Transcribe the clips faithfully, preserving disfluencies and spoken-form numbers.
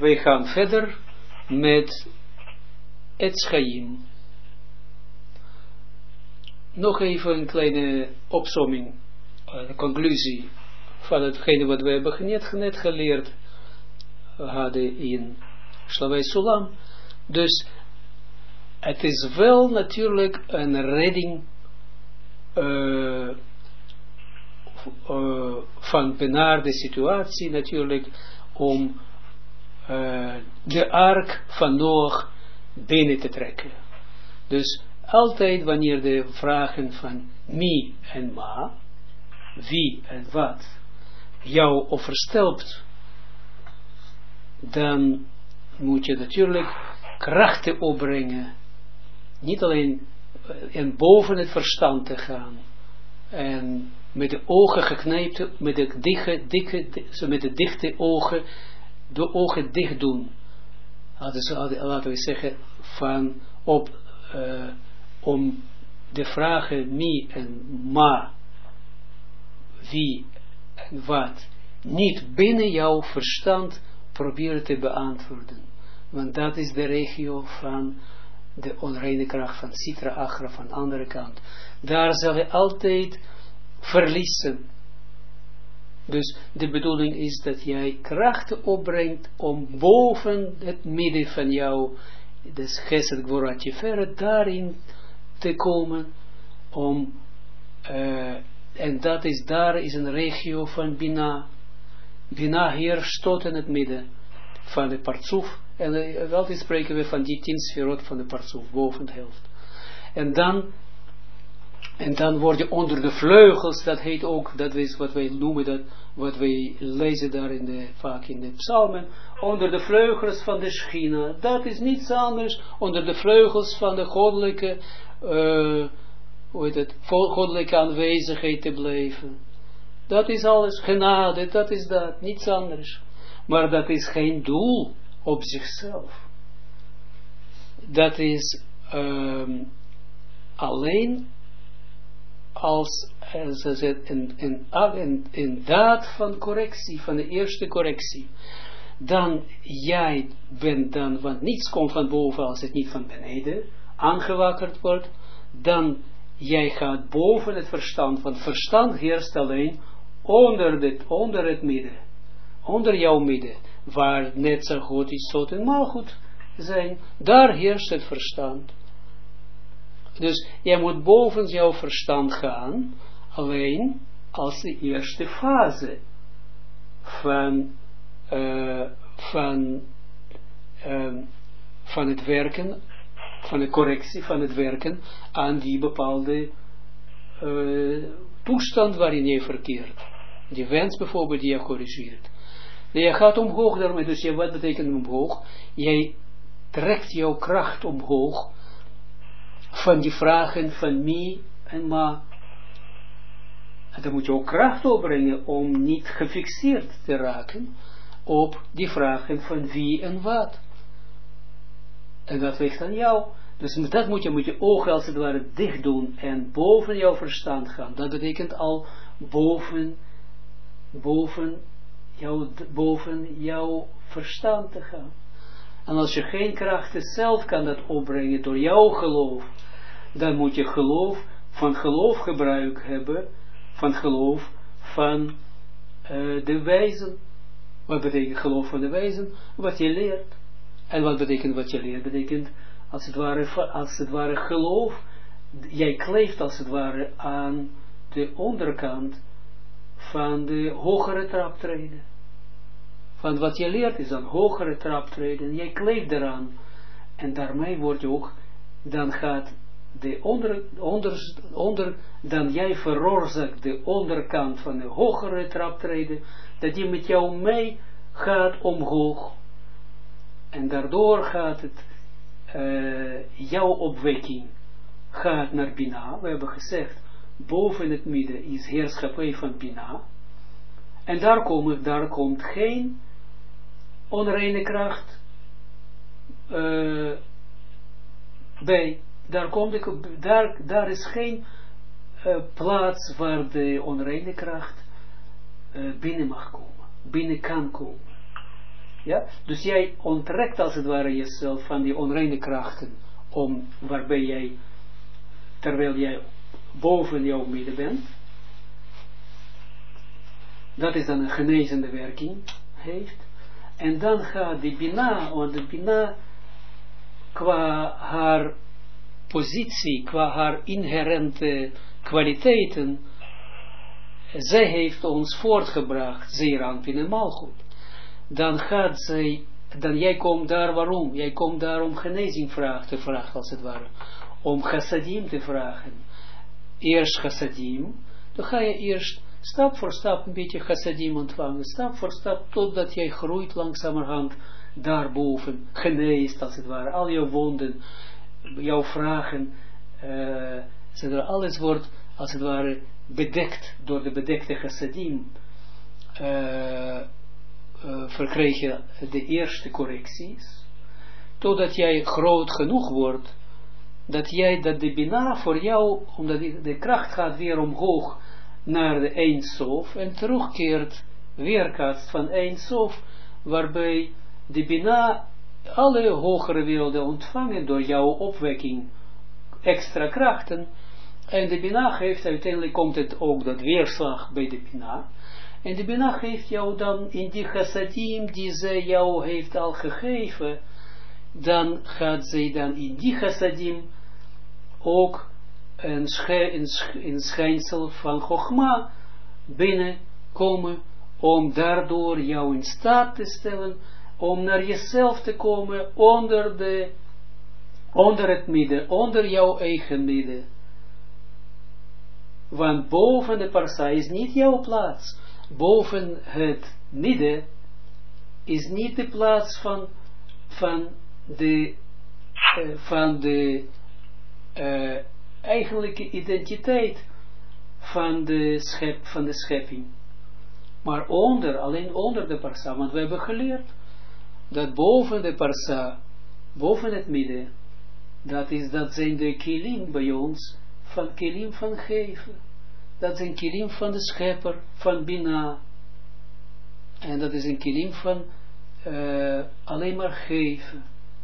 wij gaan verder met Etz Chaim. Nog even een kleine opsomming, een conclusie van hetgene wat we hebben net, net geleerd hadden in Slavei Sulam. Dus het is wel natuurlijk een redding uh, uh, van benaarde situatie natuurlijk om uh, de ark van Noach binnen te trekken. Dus altijd wanneer de vragen van mi en ma, wie en wat, jou overstelpt, dan moet je natuurlijk krachten opbrengen, niet alleen en boven het verstand te gaan, en met de ogen geknijpt, met de dikke, dikke, met de dichte ogen, de ogen dicht doen. Laten we zeggen, van op, uh, om de vragen mi en ma, wie en wat, niet binnen jouw verstand proberen te beantwoorden. Want dat is de regio van de onreine kracht van Sitra Achra van de andere kant. Daar zal je altijd verliezen. Dus de bedoeling is dat jij krachten opbrengt om boven het midden van jou, dus Gesed Gvorat Tiferet, daarin te komen, om, uh, en dat is, daar is een regio van Bina. Bina heerst tot in het midden van de Partsuf. En uh, altijd spreken we van die tien sferot van de Partsuf, boven de helft. En dan, en dan word je onder de vleugels, dat heet ook, dat is wat wij noemen, dat, wat wij lezen daar in de, vaak in de psalmen, onder de vleugels van de Schina. Dat is niets anders, onder de vleugels van de goddelijke, uh, hoe heet het, goddelijke aanwezigheid te blijven. Dat is alles, genade, dat is dat, niets anders. Maar dat is geen doel op zichzelf. Dat is um, alleen als een, een, een, een daad van correctie, van de eerste correctie. Dan jij bent dan, want niets komt van boven als het niet van beneden aangewakkerd wordt, dan jij gaat boven het verstand, want verstand heerst alleen onder, dit, onder het midden, onder jouw midden, waar net zo goed is tot en malgoed zijn, daar heerst het verstand. Dus jij moet boven jouw verstand gaan, alleen als de eerste fase van, uh, van, uh, van het werken, van de correctie van het werken aan die bepaalde uh, toestand waarin je verkeert. Die wens bijvoorbeeld die je corrigeert. Je gaat omhoog daarmee, dus je, wat betekent omhoog? Jij trekt jouw kracht omhoog van die vragen van mi en ma. En dan moet je ook kracht opbrengen om niet gefixeerd te raken op die vragen van wie en wat. En dat ligt aan jou. Dus dat moet je met je ogen als het ware dicht doen en boven jouw verstand gaan. Dat betekent al boven, boven, jou, boven jouw verstand te gaan. En als je geen krachten zelf kan dat opbrengen door jouw geloof, dan moet je geloof, van geloof gebruik hebben, van geloof van uh, de wijzen. Wat betekent geloof van de wijzen? Wat je leert. En wat betekent wat je leert? Betekent als het ware, als het ware geloof, jij kleeft als het ware aan de onderkant van de hogere traptreden. Van wat je leert is een hogere traptreden. Jij kleeft eraan. En daarmee wordt je ook, dan gaat de onder, onder, onder, dan jij veroorzaakt de onderkant van de hogere traptreden, dat die met jou mee gaat omhoog. En daardoor gaat het, uh, jouw opwekking gaat naar Bina. We hebben gezegd, boven het midden is heerschappij van Bina. En daar, komen, daar komt geen onreine kracht uh, bij. Daar, komt ik, daar, daar is geen uh, plaats waar de onreine kracht uh, binnen mag komen, binnen kan komen. Ja? Dus jij onttrekt als het ware jezelf van die onreine krachten, om, waarbij jij, terwijl jij boven jouw midden bent, dat is dan een genezende werking heeft. En dan gaat die Bina, want de Bina, qua haar positie, qua haar inherente kwaliteiten, zij heeft ons voortgebracht, zeer aan Pin Malchut. Dan gaat zij, dan jij komt daar waarom? Jij komt daar om genezing vraag, te vragen, als het ware. Om chassadim te vragen. Eerst chassadim, dan ga je eerst stap voor stap een beetje chassadim ontvangen, stap voor stap, totdat jij groeit langzamerhand daarboven, geneest als het ware, al jouw wonden, jouw vragen, uh, alles wordt als het ware bedekt door de bedekte chassadim, uh, uh, verkrijg je de eerste correcties, totdat jij groot genoeg wordt, dat jij, dat de Bina voor jou, omdat die, de kracht gaat weer omhoog naar de Ein Sof en terugkeert, weerkaatst van Ein Sof, waarbij de Bina alle hogere werelden ontvangen door jouw opwekking, extra krachten, en de Bina geeft, uiteindelijk komt het ook dat weerslag bij de Bina, en de Bina geeft jou dan in die chassadim die zij jou heeft al gegeven, dan gaat zij dan in die chassadim ook een, schij, een, sch, een schijnsel van Chogma binnenkomen, om daardoor jou in staat te stellen, om naar jezelf te komen, onder, de, onder het midden, onder jouw eigen midden. Want boven de parsa is niet jouw plaats. Boven het midden is niet de plaats van, van de, uh, van de uh, eigenlijke identiteit van de, schep, van de schepping. Maar onder, alleen onder de parsa, want we hebben geleerd dat boven de parsa, boven het midden, dat, is, dat zijn de kilim bij ons, van kilim van geven. Dat zijn kilim van de schepper, van Bina. En dat is een kilim van uh, alleen maar geven.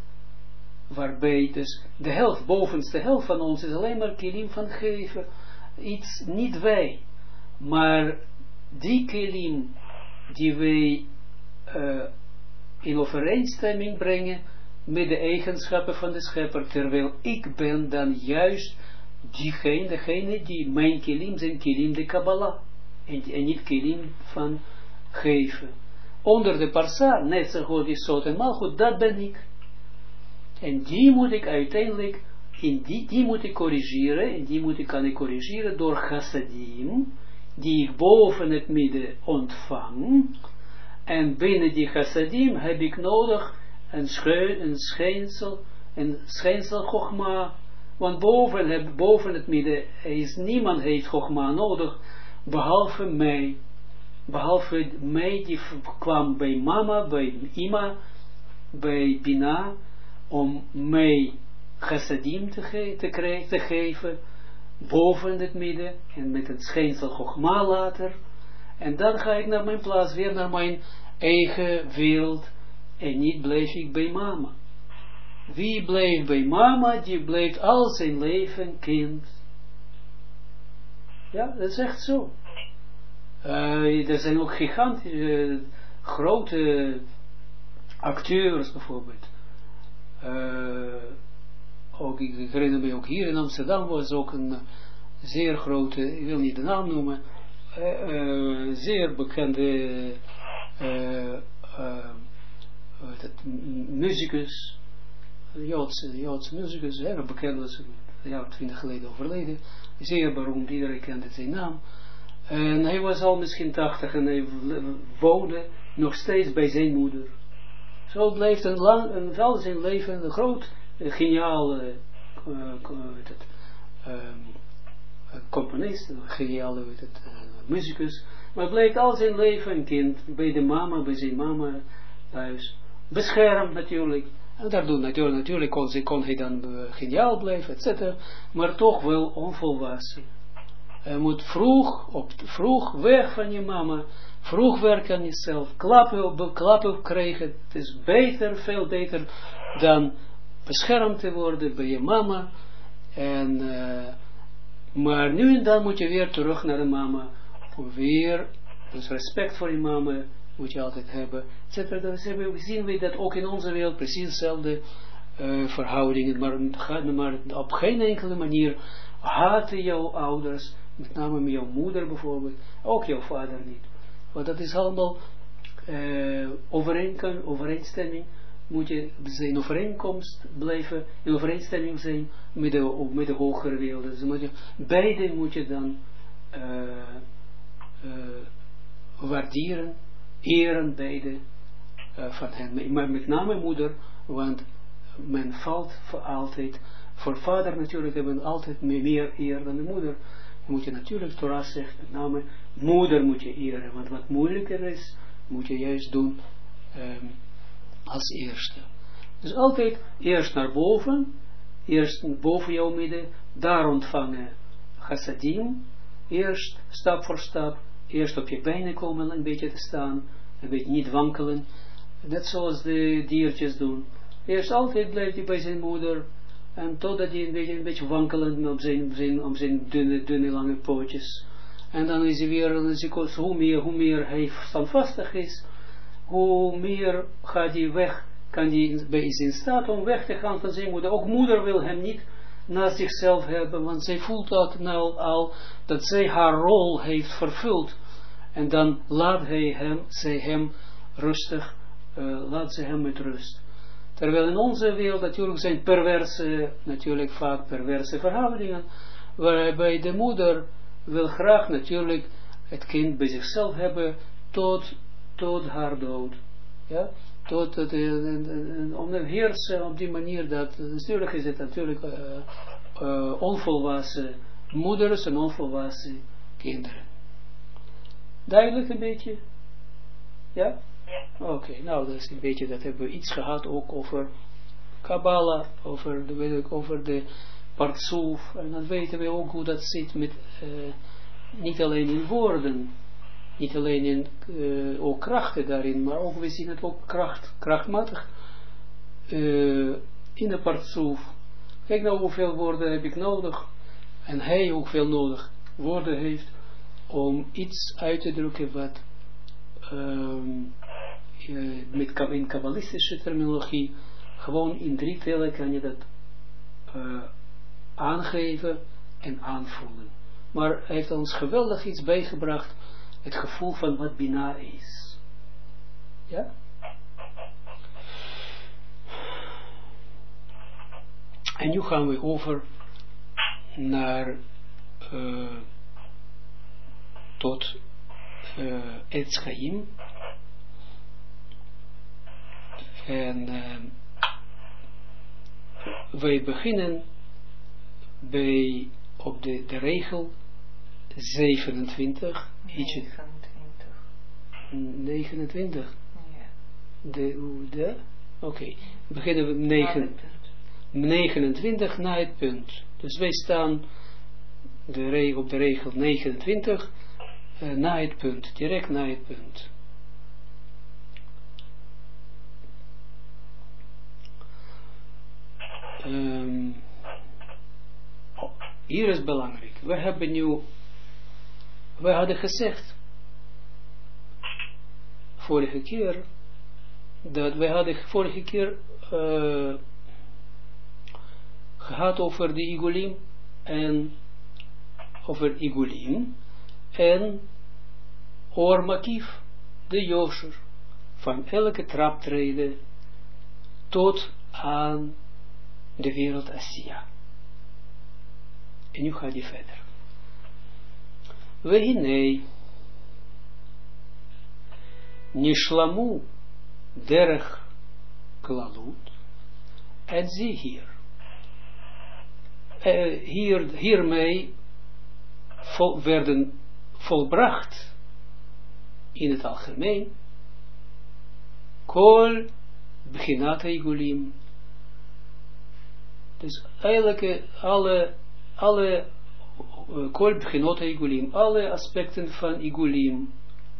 Waarbij dus de helft, bovenste helft van ons is alleen maar kilim van geven. Iets, niet wij. Maar die kilim die wij uh, in overeenstemming brengen met de eigenschappen van de schepper. Terwijl ik ben dan juist diegene, degene die mijn kilim zijn, kilim de Kabbalah. En, en niet kilim van geven. Onder de parsa, net zo goed is Sot en Malchut, dat ben ik. En die moet ik uiteindelijk, in die, die moet ik corrigeren, en die moet ik, kan ik corrigeren door chassadim, die ik boven het midden ontvang. En binnen die chassadim heb ik nodig een, schuin, een schijnsel, een schijnsel Chogma. Want boven, boven het midden is niemand heeft Chogma nodig, behalve mij. Behalve mij die kwam bij mama, bij ima, bij Bina, om mij chassadim te, ge te, krijgen, te geven, boven het midden, en met een schijnsel Chogma later. En dan ga ik naar mijn plaats, weer naar mijn eigen wereld, en niet blijf ik bij mama. Wie blijft bij mama, die blijft al zijn leven kind. Ja, dat is echt zo. Uh, er zijn ook gigantische, uh, grote acteurs bijvoorbeeld. Uh, ook, ik, ik herinner me ook hier in Amsterdam was ook een uh, zeer grote, ik wil niet de naam noemen, uh, uh, zeer bekende uh, uh, uh, muzikus, Joodse, Joodse muzikus, heel bekend was, een jaar of twintig geleden overleden, zeer beroemd, iedereen kende zijn naam. En hij was al misschien tachtig en hij woonde nog steeds bij zijn moeder. Zo bleef een lang, een, al zijn leven een groot, een geniaal uh, uh, het, uh, componist, een geniaal uh, muzikus. Maar bleef al zijn leven een kind bij de mama, bij zijn mama thuis. Beschermd natuurlijk. En daardoor natuurlijk, natuurlijk kon, kon hij dan uh, geniaal blijven, et cetera. Maar toch wel onvolwassen. Je moet vroeg, op, vroeg weg van je mama, vroeg werken aan jezelf, klappen op, klappen op krijgen. Het is beter, veel beter dan beschermd te worden bij je mama. En, uh, maar nu en dan moet je weer terug naar de mama. Weer, dus respect voor je mama moet je altijd hebben. Dus we zien we dat ook in onze wereld precies dezelfde uh, verhoudingen. Maar, maar op geen enkele manier haten jouw ouders, met name jouw moeder bijvoorbeeld, ook jouw vader niet. Want dat is allemaal uh, overeenkom, overeenstemming. Moet je in overeenkomst blijven, in overeenstemming zijn met de, met de hogere wereld. Dus moet je, beide moet je dan uh, uh, waarderen, eren beide uh, van hen. Maar met name moeder, want men valt voor altijd, voor vader natuurlijk hebben we altijd meer eer dan de moeder. Dan moet je natuurlijk, Torah zegt, met name moeder moet je eren, want wat moeilijker is, moet je juist doen um, als eerste. Dus altijd eerst naar boven, eerst boven jouw midden, daar ontvangen chassadim, eerst stap voor stap, eerst op je benen komen een beetje te staan, een beetje niet wankelen, net zoals de diertjes doen. Eerst altijd blijft hij bij zijn moeder, en totdat hij een beetje, een beetje wankelen op zijn, zijn, op zijn dunne, dunne lange pootjes. En dan is hij weer, dan is hij, hoe meer, hoe meer hij standvastig is, hoe meer gaat hij weg, kan hij, is in staat om weg te gaan van zijn moeder. Ook moeder wil hem niet naast zichzelf hebben, want zij voelt dat nou al, dat zij haar rol heeft vervuld. En dan laat hij hem, zij hem rustig, uh, laat ze hem met rust. Terwijl in onze wereld natuurlijk zijn perverse, natuurlijk vaak perverse verhoudingen, waarbij de moeder wil graag natuurlijk het kind bij zichzelf hebben tot, tot haar dood. Ja? Tot het, om te heersen op die manier dat, natuurlijk is het natuurlijk uh, uh, onvolwassen moeders en onvolwassen kinderen. Duidelijk een beetje? Ja? Oké, okay, nou dat is een beetje, dat hebben we iets gehad ook over Kabbalah, over de, weet ik, over de partsoef, en dan weten we ook hoe dat zit met, uh, niet alleen in woorden, niet alleen in uh, ook krachten daarin, maar ook we zien het ook kracht, krachtmatig uh, in de partsoef. Kijk nou hoeveel woorden heb ik nodig, en hij hoeveel nodig woorden heeft, om iets uit te drukken wat um, uh, met, in kabbalistische terminologie, gewoon in drie tellen kan je dat uh, aangeven en aanvoelen. Maar hij heeft ons geweldig iets bijgebracht, het gevoel van wat Bina is. Ja? En nu gaan we over naar uh, tot uh, Etz Chaim. En uh, wij beginnen bij op de, de regel zevenentwintig. negenentwintig. negenentwintig. Ja. De, de, Oké. Okay. Beginnen we negen, negenentwintig na het punt. Dus wij staan de regel, op de regel negenentwintig uh, na het punt. Direct na het punt. Um, oh, hier is belangrijk. We hebben nu, we hadden gezegd, vorige keer, dat we hadden vorige keer uh, gehad over de Igulim en over Igulim en Or Makif, de Josher, van elke traptreden tot aan de wereld Asiya. En nu gaat hij verder. Vehinei nishlamu derech klalut. En zie hier. Uh, hier hiermee vol, werden volbracht in het algemeen kol beginat Igulim. Dus eigenlijk alle, alle kol bchinot igulim, alle aspecten van igulim.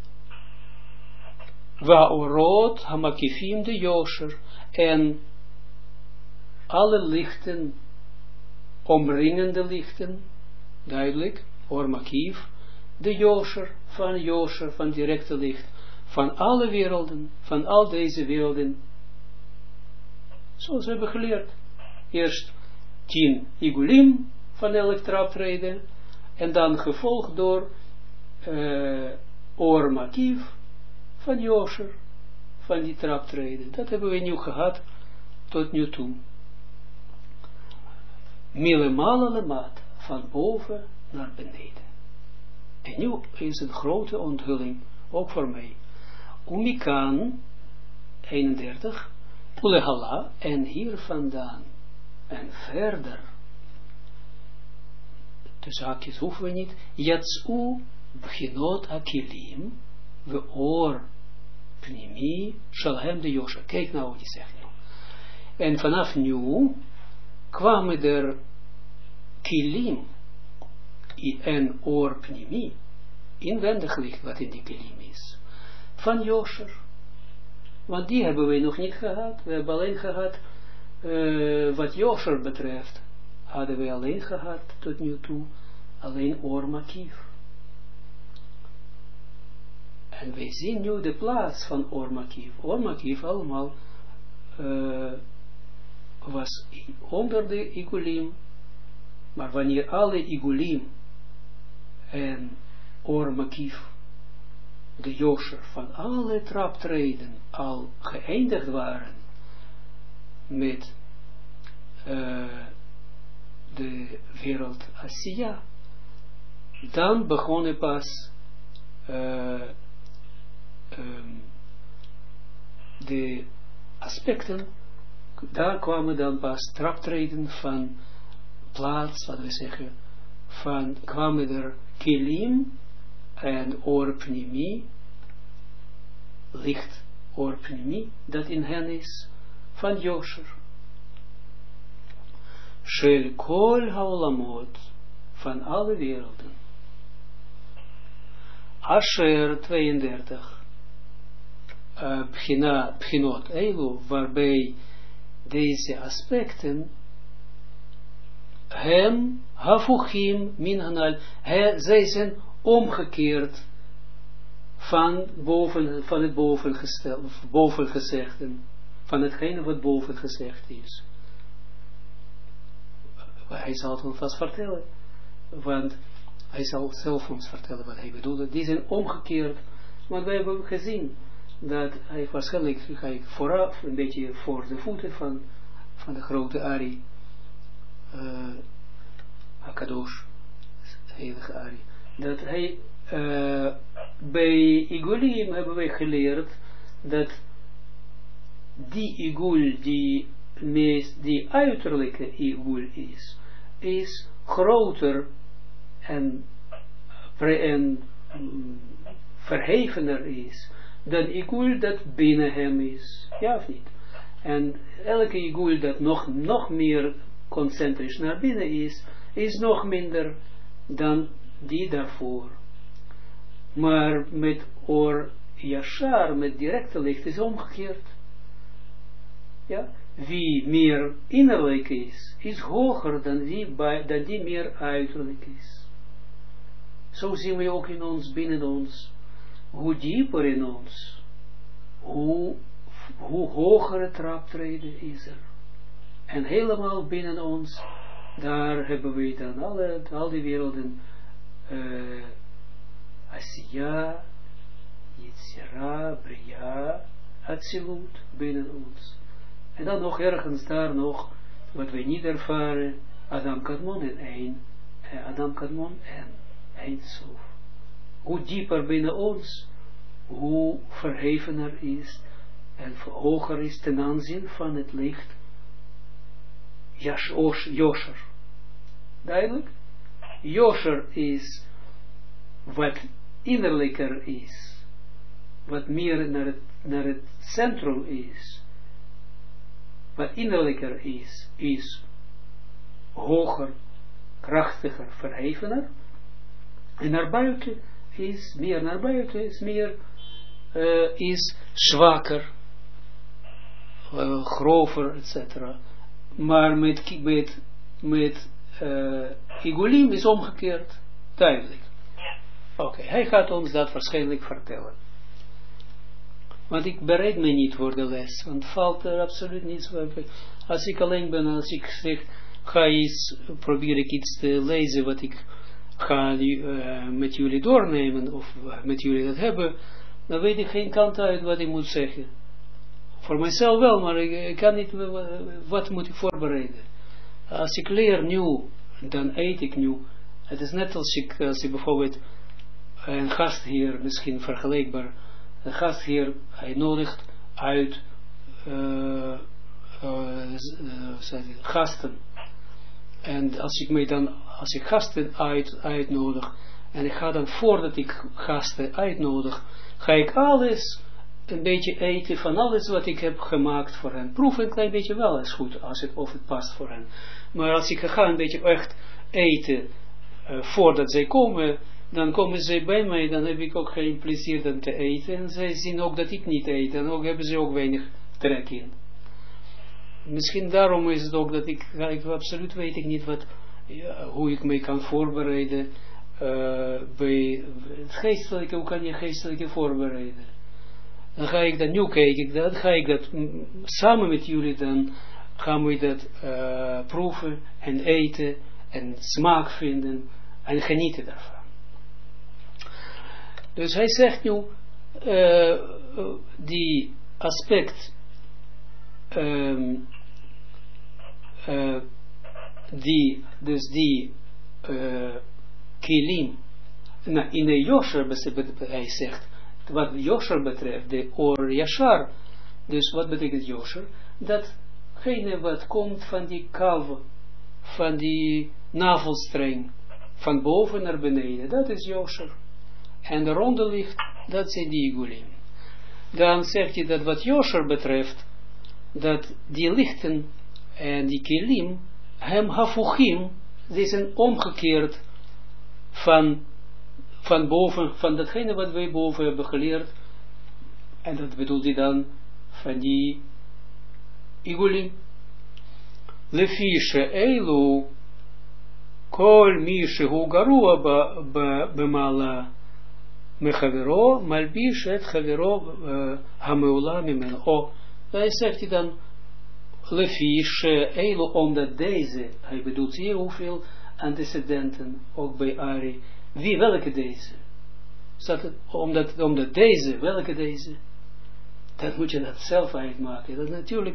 Vaorot hamakifim de Yosher, en alle lichten, omringende lichten, duidelijk, or makif, de Yosher, van Yosher, van directe licht, van alle werelden, van al deze werelden, zoals we hebben geleerd. Eerst tien igulim van elk traptreden, en dan gevolgd door uh, or makif van Yosher, van die traptreden. Dat hebben we nu gehad tot nu toe. Milemala lemat, van boven naar beneden. En nu is een grote onthulling, ook voor mij. Umikan, eenendertig, Ulehala, en hier vandaan, en verder, dus haakjes hoeven we niet, Yatsu, Bchinot Akilim, we oor, Pnimi, Shalhem de Yosher. Kijk nou wat hij zegt nu. En vanaf nu kwamen er Kilim en oor Pnimi, inwendig licht wat in die Kilim is, van Yosher. Want die hebben we nog niet gehad. We hebben alleen gehad, uh, wat Yosher betreft, hadden we alleen gehad tot nu toe, alleen oor Makif. En wij zien nu de plaats van oor Makif. Oor Makif allemaal uh, was onder de igulim, maar wanneer alle igulim en oor Makif, de Yosher van alle traptreden al geëindigd waren met uh, de wereld Asiya, dan begonnen pas uh, um, de aspecten, daar kwamen dan pas traptreden van plaats, wat we zeggen, van kwamen er Kelim en oor Pnimi, licht oor Pnimi, dat in hen is, van Yosher. Shel kol haolamot, van alle werelden. Asher tweeëndertig, uh, Bchina, Bchinot Eilu, waarbij deze aspecten hem hafuchim min hanal, zij zijn omgekeerd van, boven, van het bovengestelde, bovengezegde, van hetgene wat boven gezegd is. Hij zal het ons vast vertellen, want hij zal zelf ons vertellen wat hij bedoelde. Die zijn omgekeerd, want wij hebben gezien dat hij waarschijnlijk hij vooraf, een beetje voor de voeten van, van de grote Ari, uh, Hakadosh, de heilige Ari, dat hij uh, bij Igulim hebben wij geleerd dat die Igul die meest, die uiterlijke Igul is, is groter en, en um, verhevener is dan Igul dat binnen hem is, ja of niet? En elke Igul dat nog, nog meer concentrisch naar binnen is, is nog minder dan die daarvoor. Maar met Or Yashar, met directe licht, is omgekeerd. Ja? Wie meer innerlijk is, is hoger dan die, bij, dan die meer uiterlijk is. Zo zien we ook in ons, binnen ons, hoe dieper in ons, hoe, hoe hogere traptreden is er. En helemaal binnen ons, daar hebben we dan alle, al die werelden, uh, Asiya, Yitzhira, Bria, Atsilut, binnen ons. En dan nog ergens daar nog, wat wij niet ervaren, Adam Kadmon en Ein, Adam Kadmon en Eindsof. Hoe dieper binnen ons, hoe verhevener is en hoger is ten aanzien van het licht Yosher. Duidelijk? Yosher is wat innerlijker is, wat meer naar het, naar het centrum is, wat innerlijker is, is hoger, krachtiger, verhevener, En naar buiten is meer, naar buiten is meer, uh, is zwakker, uh, grover, et cetera. Maar met, met, met uh, Igulim is omgekeerd, duidelijk. Oké, okay, hij gaat ons dat waarschijnlijk vertellen. Want ik bereid me niet voor de les, want valt er absoluut niets. Als ik alleen ben, als ik zeg, ga iets, probeer ik iets te lezen wat ik ga uh, met jullie doornemen, of met jullie dat hebben, dan weet ik geen kant uit wat ik moet zeggen. Voor mijzelf wel, maar ik, ik kan niet, wat moet ik voorbereiden? Als ik leer nieuw, dan eet ik nieuw. Het is net als ik, als ik bijvoorbeeld een gastheer, misschien vergelijkbaar, een gastheer, hij nodigt uit uh, uh, uh, gasten. En als ik mij dan, als ik gasten uit, uitnodig, en ik ga dan voordat ik gasten uitnodig, ga ik alles een beetje eten van alles wat ik heb gemaakt voor hen. Proef een klein beetje wel is goed, als het, of het past voor hen. Maar als ik ga een beetje echt eten, uh, voordat zij komen, dan komen ze bij mij, dan heb ik ook geen plezier dan te eten. En zij zien ook dat ik niet eet, en ook hebben ze ook weinig trek in. Misschien daarom is het ook dat ik, ik absoluut weet ik niet wat, ja, hoe ik me kan voorbereiden, uh, bij het geestelijke, hoe kan je geestelijke voorbereiden. Dan ga ik dat, nu kijk ik dat, ga ik dat m, samen met jullie dan, gaan we dat uh, proeven en eten en smaak vinden en genieten daarvan. Dus hij zegt nu, uh, die aspect, um, uh, die, dus die uh, kilim, nou, in de Yosher, hij zegt, wat Yosher betreft, de Or Yashar, dus wat betekent Yosher? Datgene wat komt van die kalve, van die navelstreng, van boven naar beneden, dat is Yosher. En de ronde ligt, dat zijn die Igulim. Dan zegt hij dat wat Yosher betreft, dat die lichten en die Kelim, hem hafuchim, die zijn omgekeerd van, van boven, van datgene wat wij boven hebben geleerd. En dat bedoelt hij dan van die Igulim. Lefische Eilu, kol mishe hu garua bemala, Mechavero, malbish et chavero hameula mimeno. Oh, daar zegt hij dan, lefish, eilo, omdat deze, hij bedoelt hier hoeveel antecedenten, ook bij Ari, wie, welke deze? Zat het, omdat, omdat deze, welke deze? Dat moet je dat zelf uitmaken. Dat natuurlijk,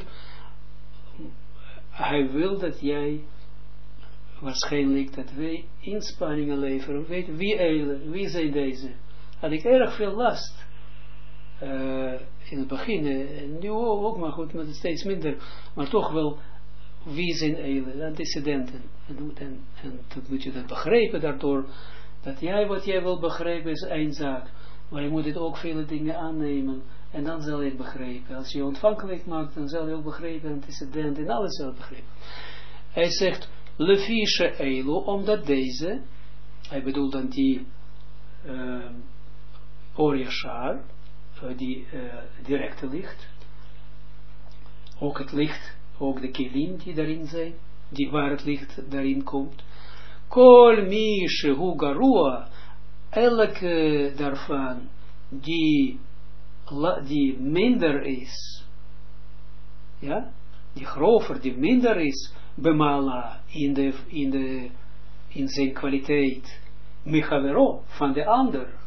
hij wil dat jij, waarschijnlijk, dat wij inspanningen leveren, weet wie eilen, wie zijn deze? Had ik erg veel last uh, in het begin, en nu ook, maar goed, maar steeds minder, maar toch wel, wie zijn eilen, antecedenten, en, en, en dat moet je dat begrijpen daardoor, dat jij wat jij wil begrijpen is één zaak, maar je moet het ook vele dingen aannemen, en dan zal je het begrijpen. Als je ontvankelijk maakt, dan zal je ook begrijpen, antecedenten, en alles zal je begrijpen. Hij zegt, lefische eilu, omdat deze, hij bedoelt dan die, uh, Or Yashar, uh, die uh, directe licht, ook het licht, ook de kelim die daarin zijn, die waar het licht daarin komt. Kol mishe hu garua, elke daarvan die, la, die minder is, ja, die grover, die minder is, bemala in de, in de, in zijn kwaliteit, mechavero, van de ander.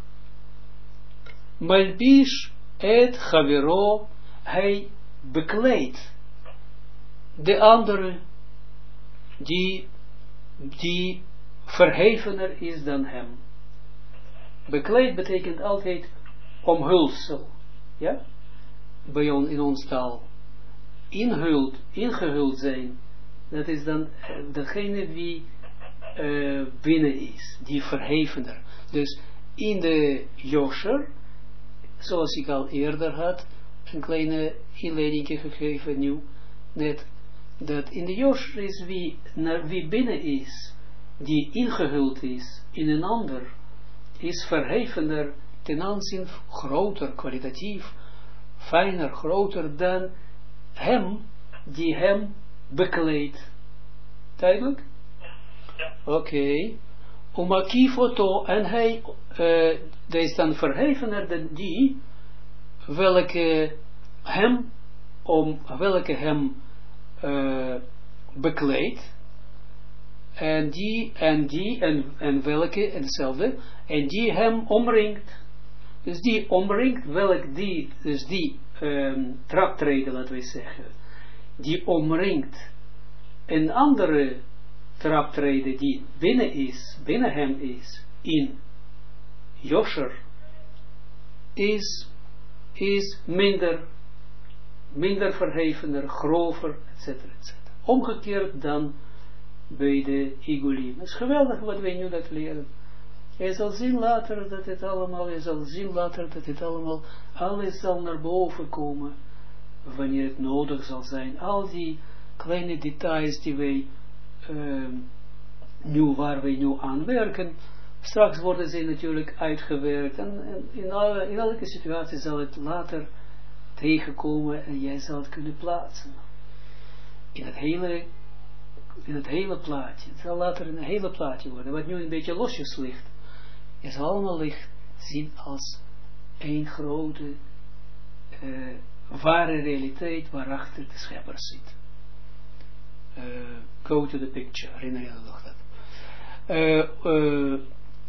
Malbish et chavero, hij bekleedt de andere die, die verhevener is dan hem. Bekleed betekent altijd omhulsel, ja, bij ons in ons taal. Inhuld, ingehuld zijn, dat is dan uh, degene wie uh, binnen is, die verhevener. Dus in de Yosher, zoals ik al eerder had, een kleine inleiding gegeven nu, net, dat in de Yosher is wie, naar wie binnen is, die ingehuld is in een ander, is verhevener ten aanzien, groter, kwalitatief, fijner, groter dan hem, die hem bekleedt. Duidelijk? Oké. Okay. Umakifoto, en hij, uh, dat is dan verhevener dan die, welke hem, om, welke hem uh, bekleedt, en die, en die, en, en welke, en hetzelfde, en die hem omringt. Dus die omringt, welk die, dus die um, traptreden, laten we zeggen, die omringt een andere traptreden die binnen is, binnen hem is, in Yosher, is, is minder, minder verhevener, grover, et cetera, et cetera. Omgekeerd dan bij de Igulim. Het is geweldig wat wij nu dat leren. Je zal zien later dat het allemaal, je zal zien later dat het allemaal, alles zal naar boven komen, wanneer het nodig zal zijn. Al die kleine details die wij, uh, nu, waar wij nu aan werken, straks worden ze natuurlijk uitgewerkt. En, en in, alle, in elke situatie zal het later tegenkomen en jij zal het kunnen plaatsen. In het hele, in het hele plaatje. Het zal later een hele plaatje worden, wat nu een beetje losjes ligt. Je zal allemaal licht zien als één grote, uh, ware realiteit waarachter de schepper zit. Uh, go to the picture, herinner je nog dat? Uh, uh,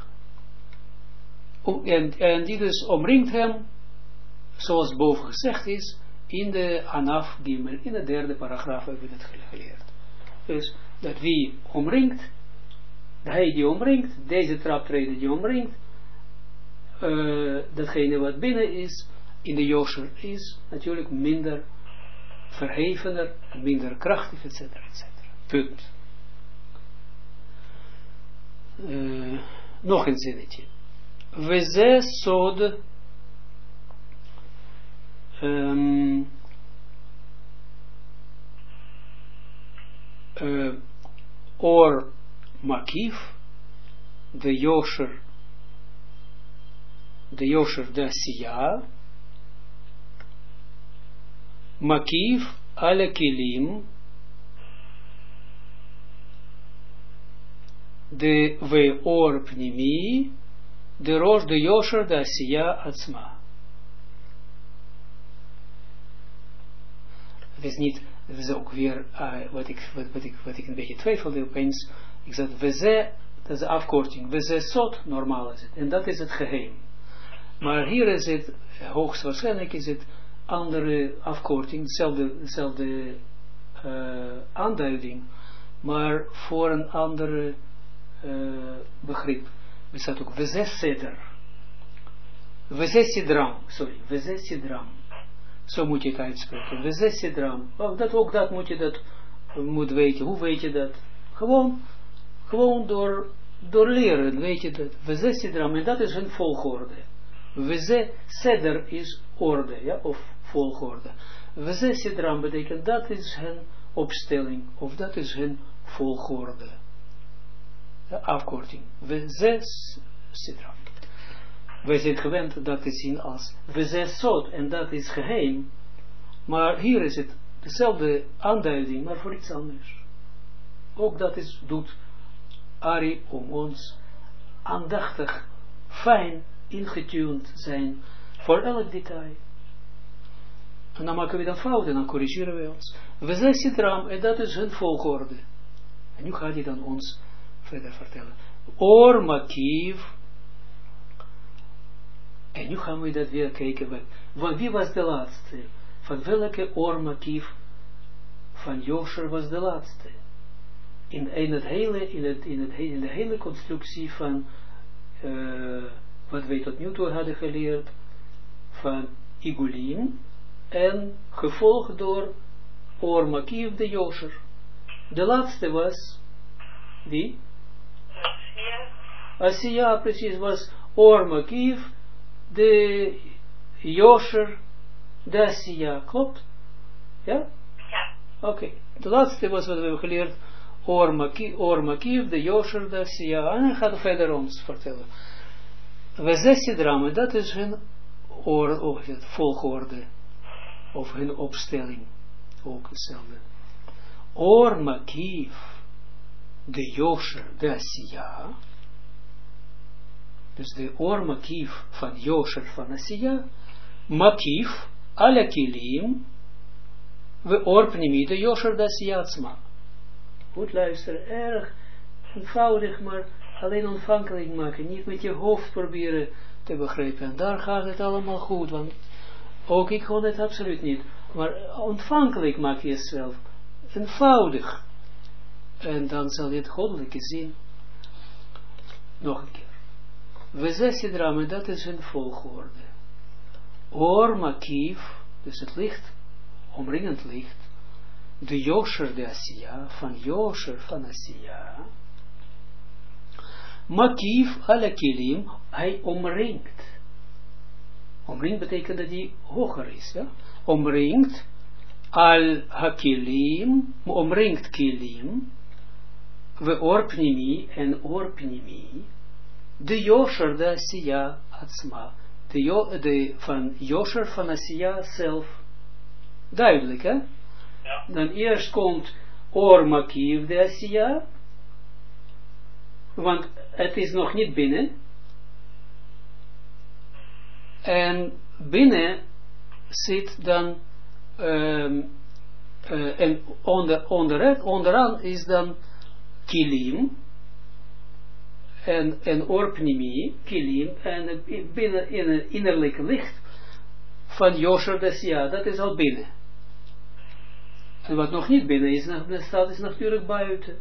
om, en, en die dus omringt hem, zoals boven gezegd is, in de Anaf Gimel, in de derde paragraaf hebben we het geleerd. Dus dat wie omringt, hij die omringt, deze traptreden die omringt, uh, datgene wat binnen is, in de Yosher is, natuurlijk minder verhevener, minder krachtig, et cetera, et cetera. Punt. Uh, nog een zinnetje. We ze sod um, uh, or Makif, de Yosher, de Yosher de Asiya, Makif alle Kilim, de we or Pnimi, de Rosh de Yosher de Asiya Atzma. Het is niet, het is ook weer uh, wat, ik, wat, wat, ik, wat ik een beetje twijfelde opeens. Ik zei, we ze, dat is de afkorting, we ze sot, normaal is het. En dat is het geheim. Maar hier is het, hoogstwaarschijnlijk is het andere afkorting, dezelfde, dezelfde uh, aanduiding, maar voor een andere uh, begrip. Er staat ook, we ze seder. We ze sidram, sorry, we ze sidram. Zo moet je het uitspreken. We ze sidram. Ook dat, ook dat moet je dat, moet weten. Hoe weet je dat? Gewoon, gewoon door, door leren, weet je dat. We ze sidram, en dat is hun volgorde. We ze seder is orde, ja, of volgorde. We ze sidram betekent dat is hun opstelling, of dat is hun volgorde. Ja, afkorting. We ze sidram. Wij zijn gewend dat te zien als we zijn zot en dat is geheim. Maar hier is het dezelfde aanduiding, maar voor iets anders. Ook dat is, doet Ari om ons aandachtig, fijn ingetuned zijn voor elk detail. En dan maken we dan fout en dan corrigeren we ons. We zijn Sidram en dat is hun volgorde. En nu gaat hij dan ons verder vertellen. Or Makiv. En nu gaan we dat weer kijken. Wat, wie was de laatste? Van welke Or Makiv van Yosher was de laatste? In, in, het hele, in, het, in, het, in de hele constructie van uh, wat wij tot nu toe hadden geleerd van Igulim en gevolgd door Or Makiv de Yosher. De laatste was wie? Asiya, precies, was Or Makiv de Yosher de Asiya, klopt? Ja? Ja. Oké, okay. De laatste was wat we hebben geleerd, Or Makiv, Or Makiv de Yosher de Asiya, en hij gaat verder ons vertellen. we zes drammen, dat is hun oor, of het volgorde, of hun opstelling, ook hetzelfde. Or makief, de Yosher, de Asiya, dus de or makief van Yosher van Asiya, makief, alle kilim, we orpnimi, de Yosher, de Asiya, tzma. Goed luisteren, erg eenvoudig, maar alleen ontvankelijk maken, niet met je hoofd proberen te begrijpen. En daar gaat het allemaal goed, want ook ik kon het absoluut niet. Maar ontvankelijk maak je jezelf, eenvoudig. En dan zal je het goddelijke zien. Nog een keer. We zes drammen, dat is een volgorde. Or makief, dus het licht, omringend licht, de Yosher de Asiya, van Yosher van Asiya, makief alle kilim, hij omringt. Omringt betekent dat hij hoger is, ja? Omringt al hakilim, omringt kilim, we orpnimi en orpnimi, de Yosher de Asiya atzma, de, jo, de van Yosher van Asiya zelf. Duidelijk, hè? Ja. Dan eerst komt or makief de Asiya, want het is nog niet binnen. En binnen zit dan um, uh, en onder, onder, onderaan is dan kilim en, en orpnimi, kilim, en binnen in het innerlijke licht van Yosher de Asiya, dat is al binnen. En wat nog niet binnen is, staat is natuurlijk buiten.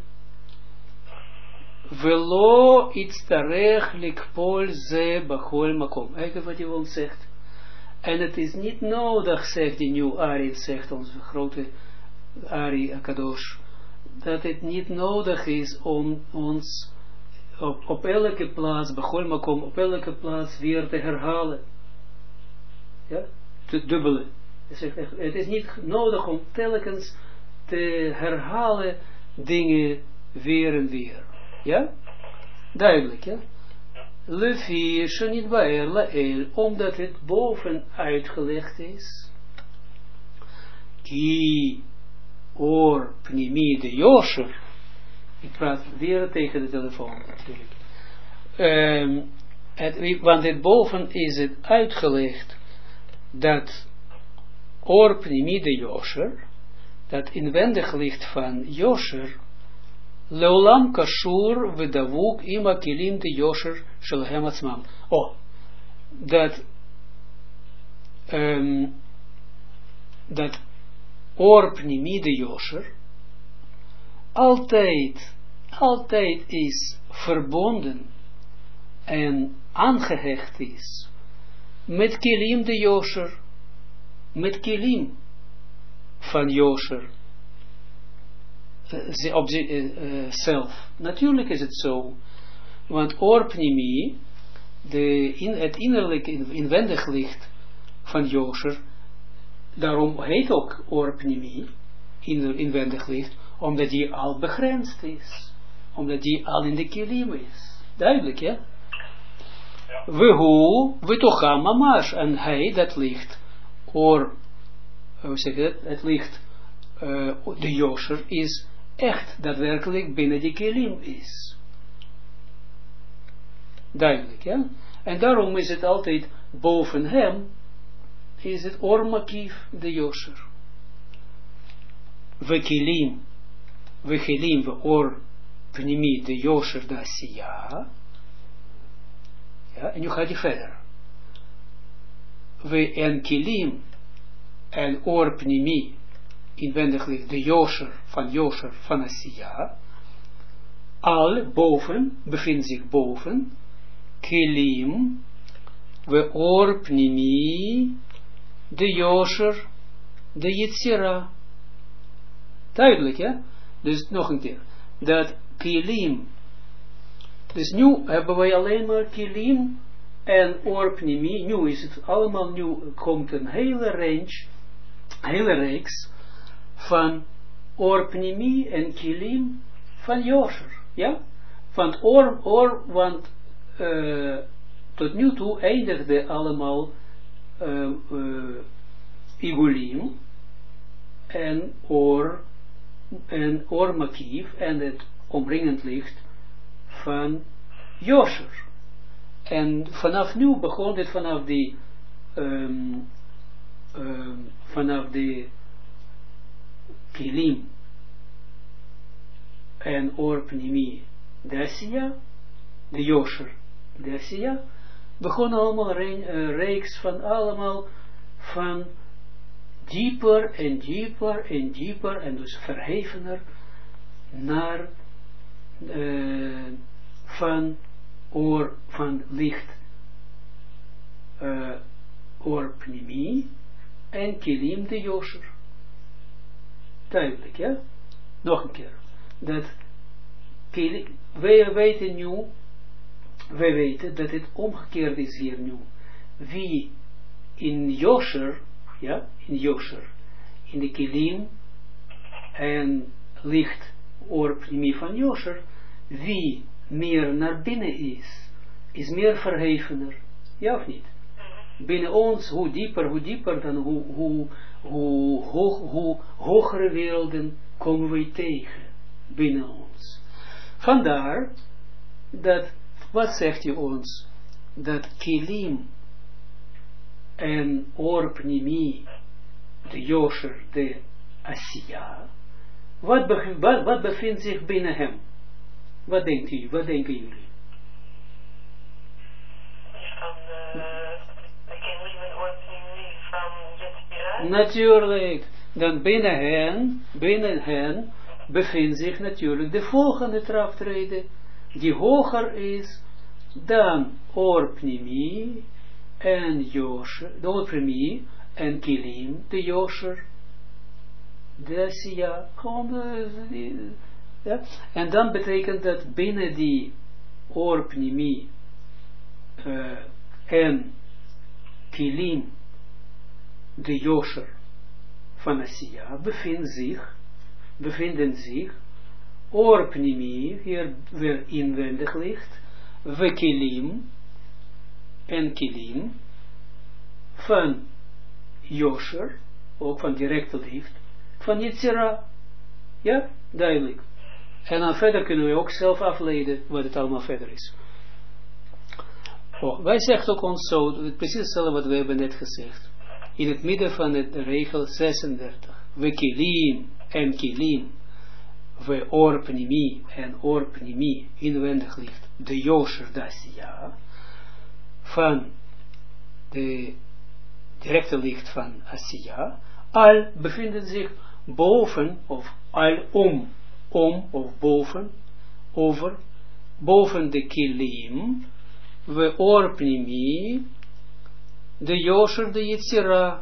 Velo itztarech likpol ze bachol makom. Kijk wat hij ons zegt. En het is niet nodig, zegt die nieuw Ari, zegt onze grote Ari Akadosh, dat het niet nodig is om ons op, op elke plaats, bachol makom, op elke plaats weer te herhalen. Ja, te dubbelen. Het is niet nodig om telkens te herhalen dingen weer en weer. Ja? Duidelijk, ja? Lefi, shenit baer lael, omdat het boven uitgelegd is. Ki, or, pnimi, de Yosher. Ik praat weer tegen de telefoon, natuurlijk. Um, het, want het boven is het uitgelegd dat or, pnimi, de Yosher, dat inwendig licht van Yosher, Leolam kashur vedavuk ima kilim de Yosher shelhem atzmam. Oh, dat um, dat or pnimi de Yosher altijd, altijd is verbonden en aangehecht is met kilim de Yosher, met kilim van Yosher. Uh, op zichzelf. Uh, Natuurlijk is het zo, want orpnimi, de in, het innerlijke, inwendig licht van Yosher, daarom heet ook orpnimi, in, inwendig licht, omdat die al begrensd is, omdat die al in de kilim is. Duidelijk, ja? We hoe, we toch gaan mamash, en hij, dat licht, or, hoe zeg je dat, het licht, uh, de Yosher is echt daadwerkelijk binnen die kilim is. Duidelijk, ja? En daarom is het altijd boven hem, is het or makief de Yosher. We kilim, we kilim, we or pnimi de Yosher de Asiya. Ja, en nu gaat hij verder. We en kilim en or pnimi inwendig licht, de Yosher van Yosher van Asiya, al boven, bevindt zich boven, kilim, we or pnimi, de Yosher, de Yetzira. Duidelijk, ja? Dus nog een keer, dat kilim, dus nu hebben wij alleen maar kilim en or pnimi, nu is het allemaal, nu komt een hele range, hele reeks, van orpnimi en kilim van Yosher, ja? Want or, or, want uh, tot nu toe eindigde allemaal uh, uh, Igulim en Or en Or Makiv en het omringend licht van Josher. En vanaf nu begon dit vanaf die um, um, vanaf de Kilim en Or Pnimi de Asiya, de Josher de Asiya, begon allemaal een uh, reeks van allemaal van dieper en dieper en dieper en dus verhevener naar uh, van oor van licht uh, Or Pnimi en Kilim de Josher. Duidelijk, ja? Nog een keer. Dat Kilim, wij weten nu, wij weten dat het omgekeerd is hier nu. Wie in Josher, ja, in Josher, in de Kilim en licht Or Pnimi van Josher, wie meer naar binnen is, is meer verhevener. Ja of niet? Binnen ons, hoe dieper, hoe dieper, dan hoe, hoe, hoe, hoog, hoe hogere werelden komen wij tegen binnen ons. Vandaar dat, wat zegt u ons? Dat Kilim en Or Pnimi, de Josher, de Asiya, wat, be, wat, wat bevindt zich binnen hem? Wat denkt u? Wat denken jullie? Van de Kilim en Or Pnimi van Yetzirah? Natuurlijk. Dan binnen hen, binnen hen bevindt zich natuurlijk de volgende traptreden, die hoger is dan Or Pnimi en Josher, de Or Pnimi en Kilim, de Josher, de Asiya, gewoon de, ja. En dan betekent dat binnen die Or Pnimi uh, en Kilim, de Josher van Asiya, bevinden zich, bevinden zich Or Pnimi, hier weer inwendig licht, we Kilim en Kilim van Josher, ook van directe licht, van Yetzirah. Ja, duidelijk. En dan verder kunnen we ook zelf afleiden wat het allemaal verder is. Oh, wij zeggen ook ons zo, precies hetzelfde wat we hebben net gezegd. In het midden van de regel zesendertig. We Kilim en Kilim. We Or Pnimi en Or Pnimi inwendig licht. De Josher de Asiya. Van de directe licht van Asiya. Al bevinden zich boven of al om. Om of boven. Over. Boven de Kilim. We Or Pnimi. De Josher de Yetzirah.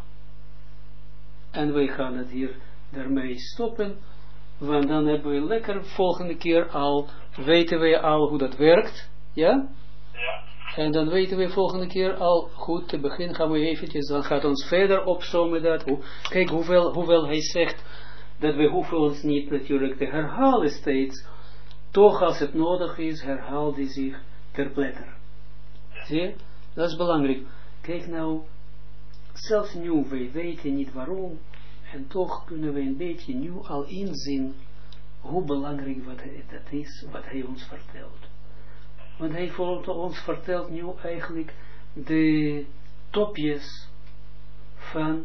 En wij gaan het hier daarmee stoppen. Want dan hebben we lekker volgende keer al, weten we al hoe dat werkt. Ja? Ja. En dan weten we volgende keer al goed te beginnen. Gaan we eventjes, dan gaat ons verder opzommen dat. Hoe, kijk hoeveel, hoeveel hij zegt, dat we hoeven ons niet natuurlijk te herhalen steeds. Toch als het nodig is, herhaalt hij zich ter pletter. Zie je? Dat is belangrijk. Kijk nou, zelfs nu, wij weten niet waarom, en toch kunnen we een beetje nu al inzien hoe belangrijk wat hij, dat is, wat hij ons vertelt. Want hij ons vertelt nu eigenlijk de topjes van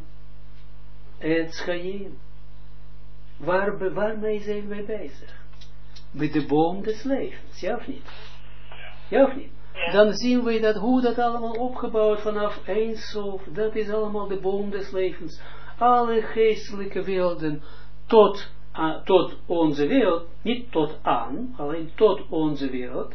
het Chaim. Waar, waarmee zijn wij bezig? Met de boom des levens, ja of niet? Ja of niet? Ja. Dan zien we dat, hoe dat allemaal opgebouwd vanaf Eindsof, dat is allemaal de boom des levens. Alle geestelijke werelden tot, uh, tot onze wereld, niet tot aan, alleen tot onze wereld.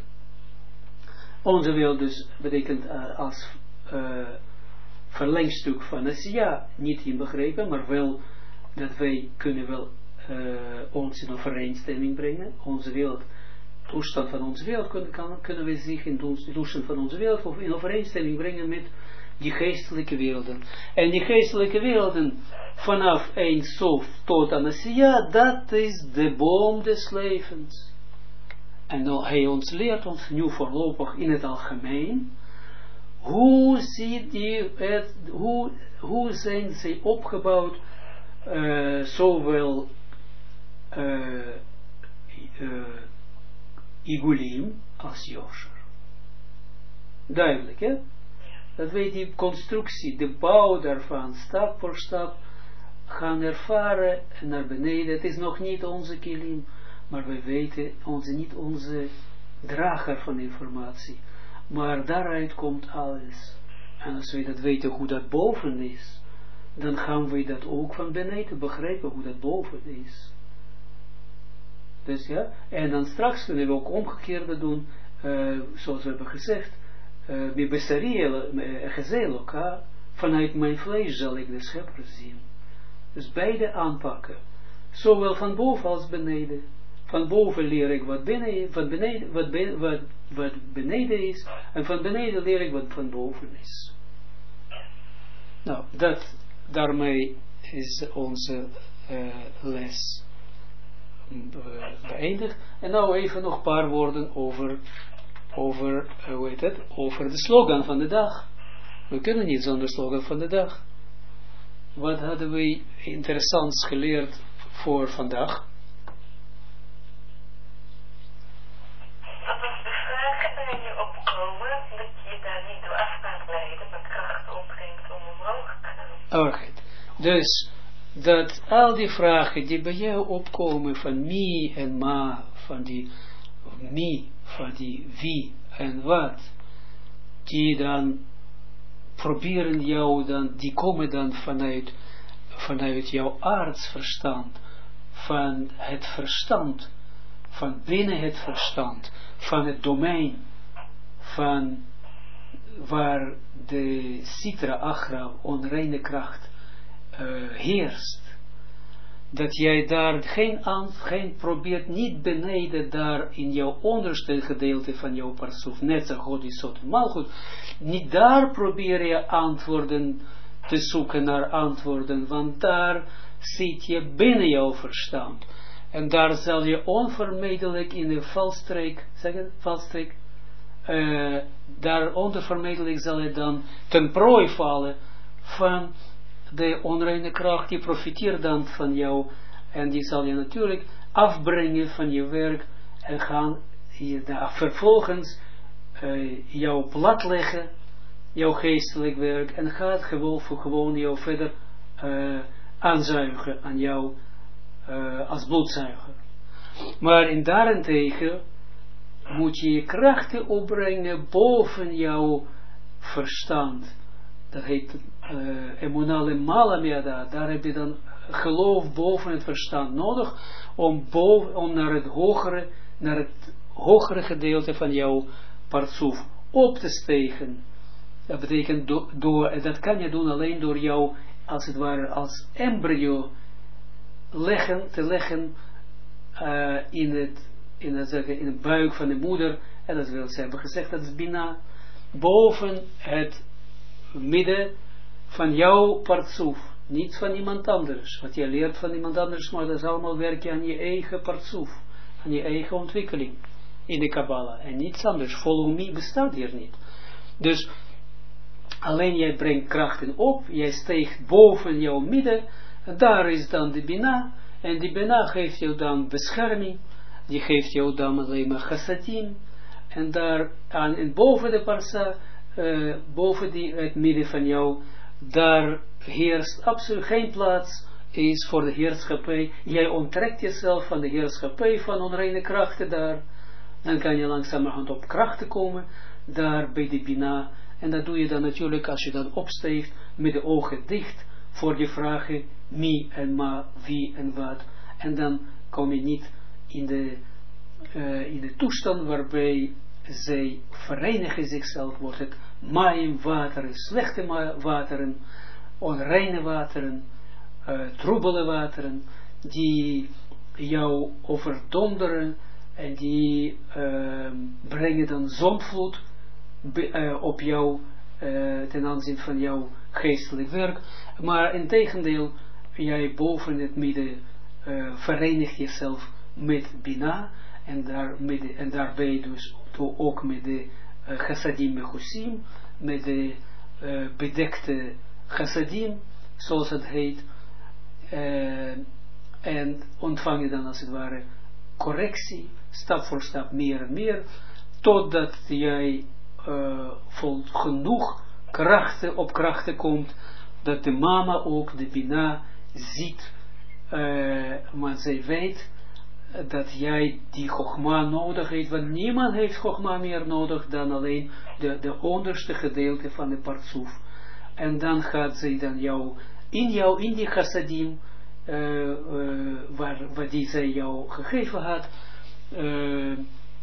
Onze wereld dus betekent uh, als uh, verlengstuk van Asiya, niet inbegrepen, maar wel dat wij kunnen wel uh, ons in overeenstemming brengen, onze wereld. Toestand van onze wereld kunnen, kan, kunnen we zich in de toestand van onze wereld of in overeenstemming brengen met die geestelijke werelden. En die geestelijke werelden vanaf Ein Sof tot aan Asiya, dat is de boom des levens. En nou, hij ons leert ons nu voorlopig in het algemeen Hoe ziet die het, hoe, hoe zijn ze opgebouwd, uh, zowel uh, uh, Igulim als Yosher. Duidelijk, hè? Dat wij die constructie, de bouw daarvan, stap voor stap, gaan ervaren naar beneden. Het is nog niet onze kilim, maar wij weten onze, niet onze drager van informatie. Maar daaruit komt alles. En als wij dat weten hoe dat boven is, dan gaan we dat ook van beneden begrijpen hoe dat boven is. Dus ja, en dan straks kunnen we ook omgekeerde doen, uh, zoals we hebben gezegd, bij Besariel, vanuit mijn vlees zal ik de schepper zien. Dus beide aanpakken. Zowel van boven als beneden. Van boven leer ik wat beneden, van beneden, wat, ben, wat, wat beneden is. En van beneden leer ik wat van boven is. Nou, dat, daarmee is onze uh, les uh, beëindigd. En nou even nog een paar woorden over, over, uh, hoe heet het, over de slogan van de dag. We kunnen niet zonder slogan van de dag. Wat hadden we interessants geleerd voor vandaag? Dat was de vraag bij je opkomen, dat je daar niet door af gaat leiden, maar kracht opbrengt om omhoog te gaan. Alright. Dus, dat al die vragen die bij jou opkomen van mi en ma, van die mi, van die wie en wat, die dan proberen jou dan, die komen dan vanuit, vanuit jouw aardsverstand, van het verstand, van binnen het verstand, van het domein, van waar de Sitra Achra, onreine kracht, uh, heerst. Dat jij daar geen, aan, geen probeert, niet beneden daar in jouw onderste gedeelte van jouw parsoef, net zo goed is zo malgoed, niet daar probeer je antwoorden te zoeken naar antwoorden, want daar zit je binnen jouw verstand. En daar zal je onvermijdelijk in de valstreek, zeg het, valstreek, uh, daar onvermijdelijk zal je dan ten prooi vallen van de onreine kracht, die profiteert dan van jou, en die zal je natuurlijk afbrengen van je werk, en gaan je daar vervolgens uh, jou platleggen, jouw geestelijk werk, en gaat gewoon voor gewoon jou verder uh, aanzuigen aan jou uh, als bloedzuiger. Maar in daarentegen moet je je krachten opbrengen boven jouw verstand. Dat heet uh, emunale malameda. Daar heb je dan geloof boven het verstand nodig om, boven, om naar het hogere, naar het hogere gedeelte van jouw partsoef op te stegen. Dat betekent do, door, en dat kan je doen alleen door jou, als het ware, als embryo leggen, te leggen uh, in het, in het, zeggen, in het buik van de moeder. En dat wil ze hebben gezegd, dat is bina, boven het midden van jouw partsoef, niet van iemand anders. Wat je leert van iemand anders, maar dat is allemaal werken aan je eigen partsoef, aan je eigen ontwikkeling in de Kabbalah. En niets anders. Follow me bestaat hier niet. Dus alleen jij brengt krachten op, jij steekt boven jouw midden, en daar is dan de Bina, en die Bina geeft jou dan bescherming, die geeft jou dan alleen maar chassadim, en daar aan, en boven de parsa, uh, boven die, het midden van jou, daar heerst absoluut geen plaats is voor de heerschappij. Jij onttrekt jezelf van de heerschappij van onreine krachten daar, dan kan je langzamerhand op krachten komen, daar bij de Bina. En dat doe je dan natuurlijk als je dan opsteekt met de ogen dicht voor je vragen mi en ma, wie en wat. En dan kom je niet in de, uh, in de toestand waarbij zij verenigen zichzelf, wordt het maim wateren, slechte wateren, onreine wateren, uh, troebele wateren, die jou overdonderen en die uh, brengen dan zonvloed Be, uh, op jou, uh, ten aanzien van jouw geestelijk werk, maar in tegendeel, jij boven het midden uh, verenigt jezelf met Bina, en, daar, met, en daarbij dus ook met de uh, chassadim mechusim, met de uh, bedekte chassadim, zoals het heet, uh, en ontvang je dan als het ware correctie, stap voor stap meer en meer, totdat jij uh, vol genoeg krachten op krachten komt, dat de mama ook, de Bina, ziet, uh, maar zij weet dat jij die Chogma nodig heeft, want niemand heeft Chogma meer nodig dan alleen de, de onderste gedeelte van de partsoef. En dan gaat zij dan jou, in jou, in die chassadim, uh, uh, waar, waar die zij jou gegeven had, uh,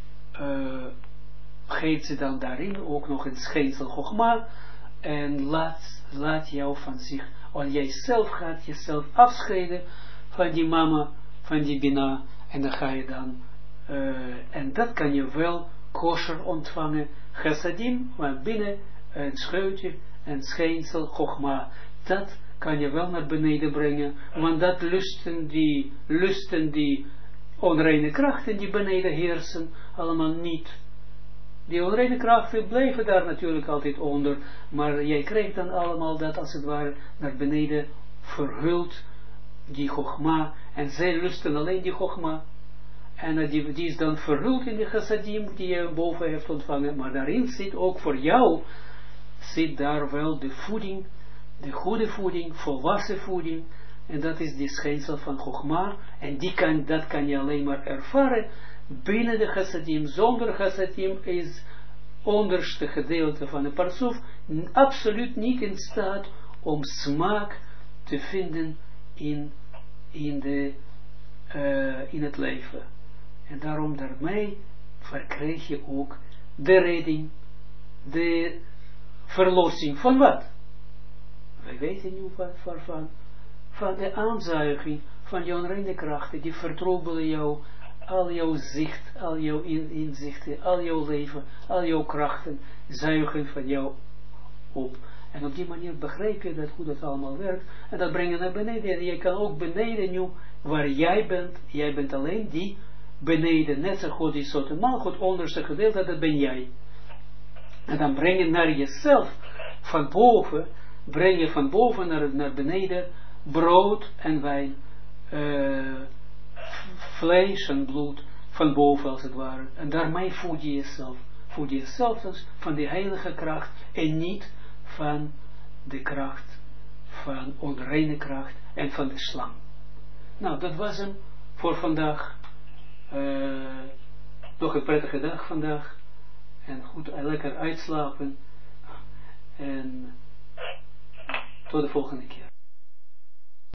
uh, geeft ze dan daarin ook nog een schijnsel Chogma, en laat, laat jou van zich, want jij zelf gaat jezelf afscheiden van die mama, van die Bina, en dan ga je dan, uh, en dat kan je wel kosher ontvangen, chassadim, maar binnen een scheutje, een schijnsel, Chogma, dat kan je wel naar beneden brengen, want dat lusten die, lusten die onreine krachten die beneden heersen, allemaal niet. Die onreine krachten blijven daar natuurlijk altijd onder, maar jij krijgt dan allemaal dat als het ware naar beneden verhuld, die Chogma, en zij lusten alleen die Chogma, en die, die is dan verhuld in de chassadim die je boven heeft ontvangen, maar daarin zit ook voor jou, zit daar wel de voeding, de goede voeding, volwassen voeding, en dat is die schijnsel van Chogma, en die kan, dat kan je alleen maar ervaren binnen de chassadim. Zonder chassadim is onderste gedeelte van de parsoef absoluut niet in staat om smaak te vinden in, in, de, uh, in het leven. En daarom daarmee verkrijg je ook de redding, de verlossing van wat? Wij weten nu waarvan, van, van de aanzuiging van jouw onreine krachten, die vertroebelen jou, al jouw zicht, al jouw in, inzichten, al jouw leven, al jouw krachten, zuigen van jou op. En op die manier begrijp je dat, hoe dat allemaal werkt, en dat breng je naar beneden. En je kan ook beneden nu, waar jij bent, jij bent alleen die beneden, net zo goed is zo te malgoed, onderste gedeelte, dat ben jij. En dan breng je naar jezelf, van boven, breng je van boven naar, naar beneden, brood en wijn, uh, vlees en bloed, van boven als het ware. En daarmee voed je jezelf. Voed je jezelf dus van die heilige kracht, en niet van de kracht, van onreine kracht, en van de slang. Nou, dat was hem voor vandaag. Uh, nog een prettige dag vandaag. En goed, lekker uitslapen. En tot de volgende keer.